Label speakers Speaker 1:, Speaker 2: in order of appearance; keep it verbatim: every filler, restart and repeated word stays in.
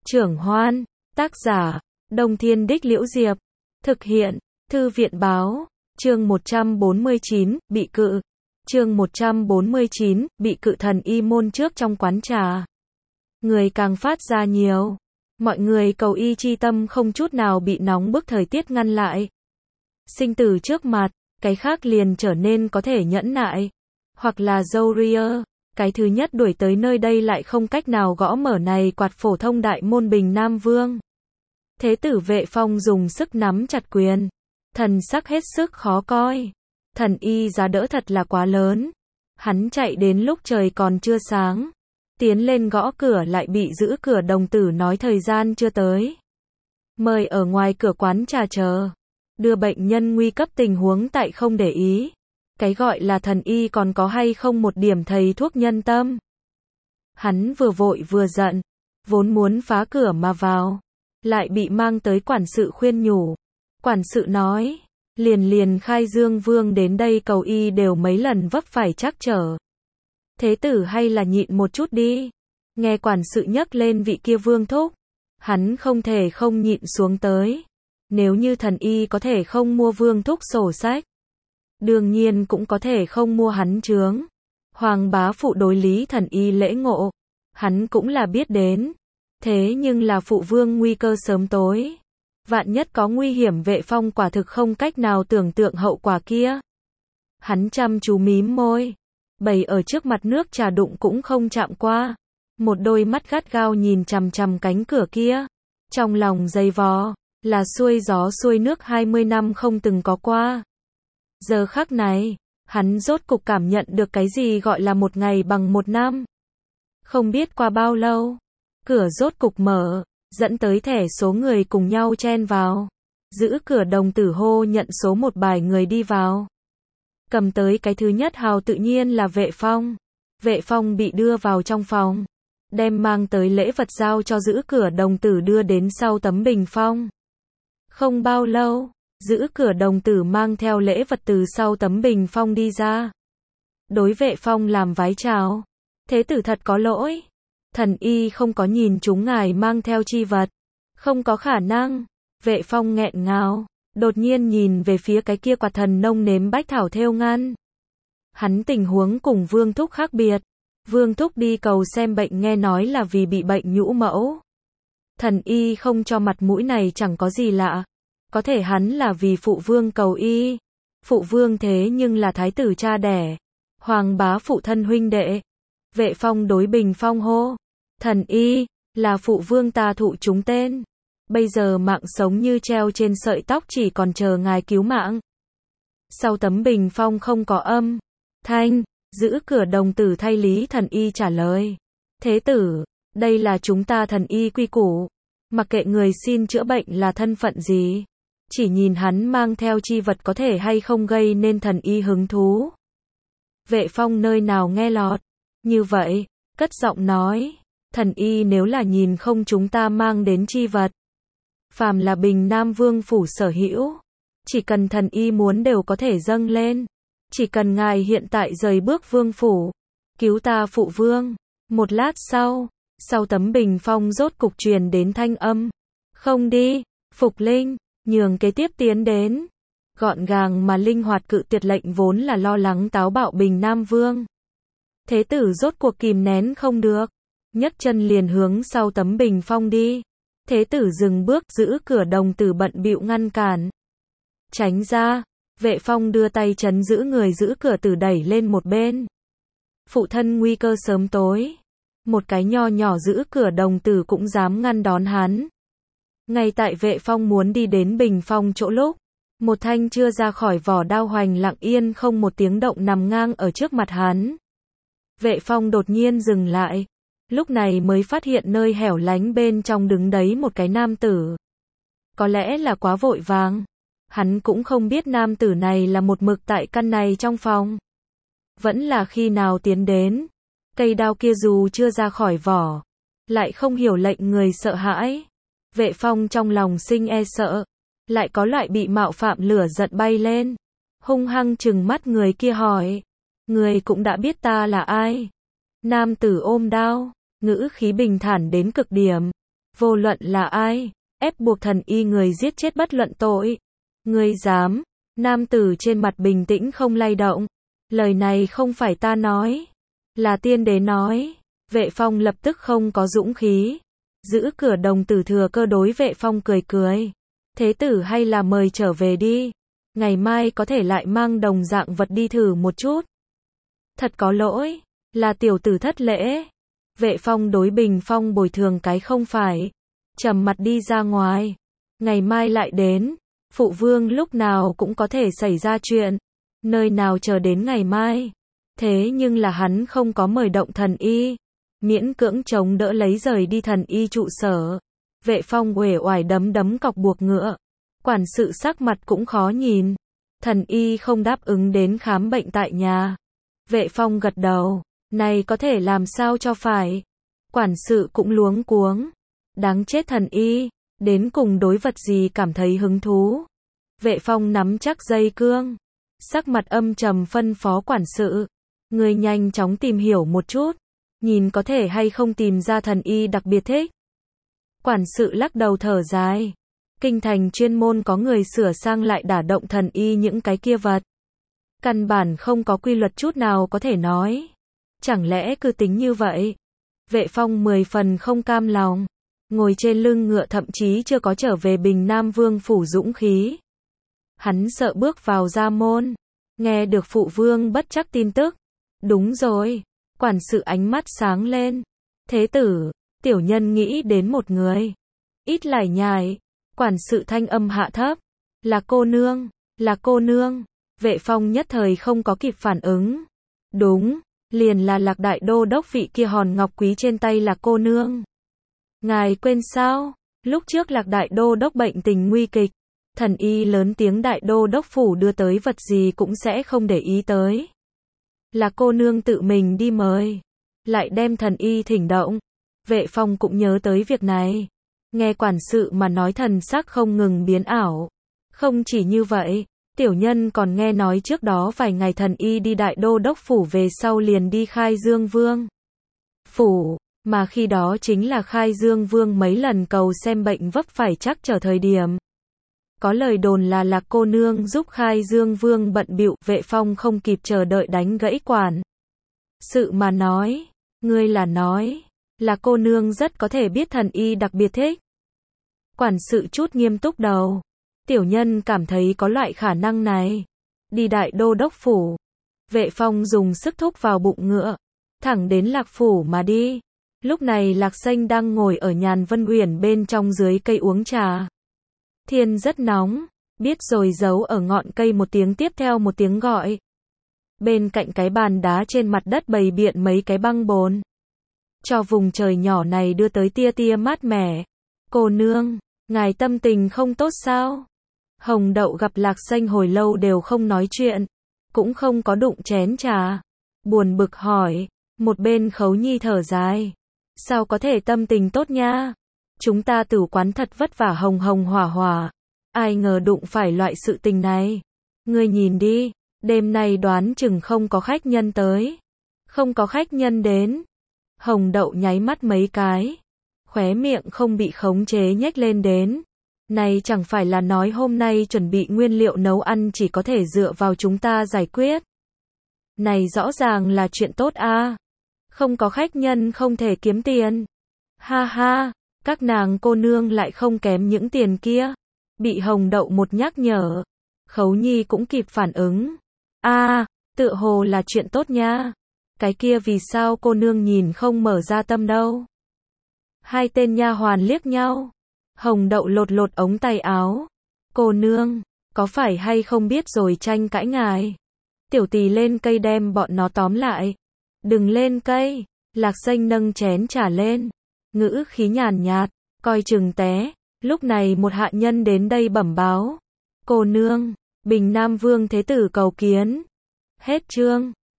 Speaker 1: Trưởng Hoan, tác giả, Đông Thiên Đích Liễu Diệp, thực hiện, Thư viện Báo, chương một trăm bốn mươi chín, bị cự, chương một trăm bốn mươi chín, bị cự thần y môn trước trong quán trà. Người càng phát ra nhiều, mọi người cầu y chi tâm không chút nào bị nóng bức thời tiết ngăn lại. Sinh tử trước mặt, cái khác liền trở nên có thể nhẫn nại, hoặc là dâu ria. Cái thứ nhất đuổi tới nơi đây lại không cách nào gõ mở này quạt phổ thông đại môn Bình Nam Vương. Thế tử Vệ Phong dùng sức nắm chặt quyền, thần sắc hết sức khó coi. Thần y giá đỡ thật là quá lớn. Hắn chạy đến lúc trời còn chưa sáng, tiến lên gõ cửa lại bị giữ cửa đồng tử nói thời gian chưa tới. Mời ở ngoài cửa quán trà chờ. Đưa bệnh nhân nguy cấp tình huống tại không để ý. Cái gọi là thần y còn có hay không một điểm thầy thuốc nhân tâm. Hắn vừa vội vừa giận, vốn muốn phá cửa mà vào, lại bị mang tới quản sự khuyên nhủ. Quản sự nói, liền liền Khai Dương Vương đến đây cầu y đều mấy lần vấp phải trắc trở. Thế tử hay là nhịn một chút đi. Nghe quản sự nhắc lên vị kia Vương thúc, hắn không thể không nhịn xuống tới. Nếu như thần y có thể không mua Vương thúc sổ sách, đương nhiên cũng có thể không mua hắn chướng. Hoàng bá phụ đối lý thần y lễ ngộ, hắn cũng là biết đến. Thế nhưng là phụ vương nguy cơ sớm tối. Vạn nhất có nguy hiểm, Vệ Phong quả thực không cách nào tưởng tượng hậu quả kia. Hắn chăm chú mím môi, bày ở trước mặt nước trà đụng cũng không chạm qua. Một đôi mắt gắt gao nhìn chằm chằm cánh cửa kia. Trong lòng dày vò, là xuôi gió xuôi nước hai mươi năm không từng có qua. Giờ khắc này, hắn rốt cục cảm nhận được cái gì gọi là một ngày bằng một năm. Không biết qua bao lâu, cửa rốt cục mở, dẫn tới thẻ số người cùng nhau chen vào. Giữ cửa đồng tử hô nhận số một bài người đi vào. Cầm tới cái thứ nhất hào tự nhiên là Vệ Phong. Vệ Phong bị đưa vào trong phòng, đem mang tới lễ vật giao cho giữ cửa đồng tử đưa đến sau tấm bình phong. Không bao lâu, giữ cửa đồng tử mang theo lễ vật từ sau tấm bình phong đi ra. Đối Vệ Phong làm vái chào. Thế tử thật có lỗi. Thần y không có nhìn chúng ngài mang theo chi vật. Không có khả năng. Vệ Phong nghẹn ngào, đột nhiên nhìn về phía cái kia quạt thần nông nếm bách thảo thêu ngăn. Hắn tình huống cùng Vương thúc khác biệt. Vương thúc đi cầu xem bệnh nghe nói là vì bị bệnh nhũ mẫu. Thần y không cho mặt mũi này chẳng có gì lạ. Có thể hắn là vì phụ vương cầu y. Phụ vương thế nhưng là thái tử cha đẻ. Hoàng bá phụ thân huynh đệ. Vệ Phong đối Bình Phong hô. Thần y, là phụ vương ta thụ chúng tên. Bây giờ mạng sống như treo trên sợi tóc, chỉ còn chờ ngài cứu mạng. Sau tấm bình phong không có âm thanh, giữ cửa đồng tử thay lý thần y trả lời. Thế tử, đây là chúng ta thần y quy củ. Mặc kệ người xin chữa bệnh là thân phận gì, chỉ nhìn hắn mang theo chi vật có thể hay không gây nên thần y hứng thú. Vệ Phong nơi nào nghe lọt. Như vậy, cất giọng nói. Thần y nếu là nhìn không chúng ta mang đến chi vật, phàm là Bình Nam Vương phủ sở hữu, chỉ cần thần y muốn đều có thể dâng lên. Chỉ cần ngài hiện tại rời bước vương phủ, cứu ta phụ vương. Một lát sau, sau tấm bình phong rốt cục truyền đến thanh âm. Không đi, Phục Linh, nhường kế tiếp tiến đến. Gọn gàng mà linh hoạt cự tuyệt lệnh vốn là lo lắng táo bạo Bình Nam Vương. Thế tử rốt cuộc kìm nén không được, nhấc chân liền hướng sau tấm bình phong đi. Thế tử dừng bước, giữ cửa đồng tử bận bịu ngăn cản. Tránh ra. Vệ Phong đưa tay chấn giữ người giữ cửa tử đẩy lên một bên. Phụ thân nguy cơ sớm tối. Một cái nho nhỏ giữ cửa đồng tử cũng dám ngăn đón hắn. Ngay tại Vệ Phong muốn đi đến bình phong chỗ lúc, một thanh chưa ra khỏi vỏ đao hoành lặng yên không một tiếng động nằm ngang ở trước mặt hắn. Vệ Phong đột nhiên dừng lại. Lúc này mới phát hiện nơi hẻo lánh bên trong đứng đấy một cái nam tử. Có lẽ là quá vội vàng, hắn cũng không biết nam tử này là một mực tại căn này trong phòng. Vẫn là khi nào tiến đến. Cây đao kia dù chưa ra khỏi vỏ, lại không hiểu lệnh người sợ hãi. Vệ Phong trong lòng sinh e sợ, lại có loại bị mạo phạm lửa giận bay lên. Hung hăng trừng mắt người kia hỏi. Người cũng đã biết ta là ai. Nam tử ôm đao, ngữ khí bình thản đến cực điểm. Vô luận là ai, ép buộc thần y người giết chết bất luận tội. Ngươi dám? Nam tử trên mặt bình tĩnh không lay động. Lời này không phải ta nói, là tiên đế nói. Vệ Phong lập tức không có dũng khí. Giữ cửa đồng tử Thừa Cơ đối Vệ Phong cười cười. Thế tử hay là mời trở về đi. Ngày mai có thể lại mang đồng dạng vật đi thử một chút. Thật có lỗi, là tiểu tử thất lễ. Vệ Phong đối Bình Phong bồi thường cái không phải. Trầm mặt đi ra ngoài. Ngày mai lại đến. Phụ vương lúc nào cũng có thể xảy ra chuyện. Nơi nào chờ đến ngày mai. Thế nhưng là hắn không có mời động thần y. Miễn cưỡng chống đỡ lấy rời đi thần y trụ sở. Vệ Phong uể oải đấm đấm cọc buộc ngựa. Quản sự sắc mặt cũng khó nhìn. Thần y không đáp ứng đến khám bệnh tại nhà. Vệ Phong gật đầu. Này có thể làm sao cho phải. Quản sự cũng luống cuống. Đáng chết thần y. Đến cùng đối vật gì cảm thấy hứng thú. Vệ Phong nắm chắc dây cương. Sắc mặt âm trầm phân phó quản sự. Người nhanh chóng tìm hiểu một chút. Nhìn có thể hay không tìm ra thần y đặc biệt thích. Quản sự lắc đầu thở dài. Kinh thành chuyên môn có người sửa sang lại đả động thần y những cái kia vật. Căn bản không có quy luật chút nào có thể nói. Chẳng lẽ cứ tính như vậy? Vệ Phong mười phần không cam lòng. Ngồi trên lưng ngựa thậm chí chưa có trở về Bình Nam Vương phủ dũng khí. Hắn sợ bước vào gia môn. Nghe được phụ vương bất trắc tin tức. Đúng rồi. Quản sự ánh mắt sáng lên. Thế tử, tiểu nhân nghĩ đến một người. Ít lải nhải. Quản sự thanh âm hạ thấp. Là cô nương, là cô nương. Vệ Phong nhất thời không có kịp phản ứng. Đúng, liền là Lạc Đại Đô Đốc vị kia hòn ngọc quý trên tay là cô nương. Ngài quên sao? Lúc trước Lạc Đại Đô Đốc bệnh tình nguy kịch. Thần y lớn tiếng Đại Đô Đốc phủ đưa tới vật gì cũng sẽ không để ý tới. Là cô nương tự mình đi mời. Lại đem thần y thỉnh động. Vệ Phong cũng nhớ tới việc này. Nghe quản sự mà nói thần sắc không ngừng biến ảo. Không chỉ như vậy, tiểu nhân còn nghe nói trước đó vài ngày thần y đi Đại Đô Đốc phủ về sau liền đi Khai Dương Vương phủ, mà khi đó chính là Khai Dương Vương mấy lần cầu xem bệnh vấp phải chắc trở thời điểm. Có lời đồn là Lạc cô nương giúp Khai Dương Vương bận bịu. Vệ Phong không kịp chờ đợi đánh gãy quản sự mà nói. Ngươi là nói, là cô nương rất có thể biết thần y đặc biệt thích. Quản sự chút nghiêm túc đầu. Tiểu nhân cảm thấy có loại khả năng này. Đi Đại Đô Đốc phủ. Vệ Phong dùng sức thúc vào bụng ngựa. Thẳng đến Lạc phủ mà đi. Lúc này Lạc Xanh đang ngồi ở Nhàn Vân Uyển bên trong dưới cây uống trà. Thiên rất nóng. Biết rồi giấu ở ngọn cây một tiếng tiếp theo một tiếng gọi. Bên cạnh cái bàn đá trên mặt đất bày biện mấy cái băng bồn. Cho vùng trời nhỏ này đưa tới tia tia mát mẻ. Cô nương, ngài tâm tình không tốt sao? Hồng Đậu gặp Lạc Xanh hồi lâu đều không nói chuyện. Cũng không có đụng chén trà. Buồn bực hỏi. Một bên Khấu Nhi thở dài. Sao có thể tâm tình tốt nha? Chúng ta tử quán thật vất vả hồng hồng hỏa hỏa. Ai ngờ đụng phải loại sự tình này. Ngươi nhìn đi. Đêm nay đoán chừng không có khách nhân tới. Không có khách nhân đến. Hồng Đậu nháy mắt mấy cái. Khóe miệng không bị khống chế nhếch lên đến. Này chẳng phải là nói hôm nay chuẩn bị nguyên liệu nấu ăn chỉ có thể dựa vào chúng ta giải quyết. Này rõ ràng là chuyện tốt a. Không có khách nhân không thể kiếm tiền. Ha ha, các nàng cô nương lại không kém những tiền kia. Bị Hồng Đậu một nhắc nhở. Khấu Nhi cũng kịp phản ứng. A, tựa hồ là chuyện tốt nha. Cái kia vì sao cô nương nhìn không mở ra tâm đâu. Hai tên nha hoàn liếc nhau. Hồng Đậu lột lột ống tay áo. Cô nương, có phải hay không biết rồi tranh cãi ngài. Tiểu tỳ lên cây đem bọn nó tóm lại. Đừng lên cây. Lạc Xanh nâng chén trà lên. Ngữ khí nhàn nhạt, coi chừng té. Lúc này một hạ nhân đến đây bẩm báo. Cô nương, Bình Nam Vương thế tử cầu kiến. Hết chương.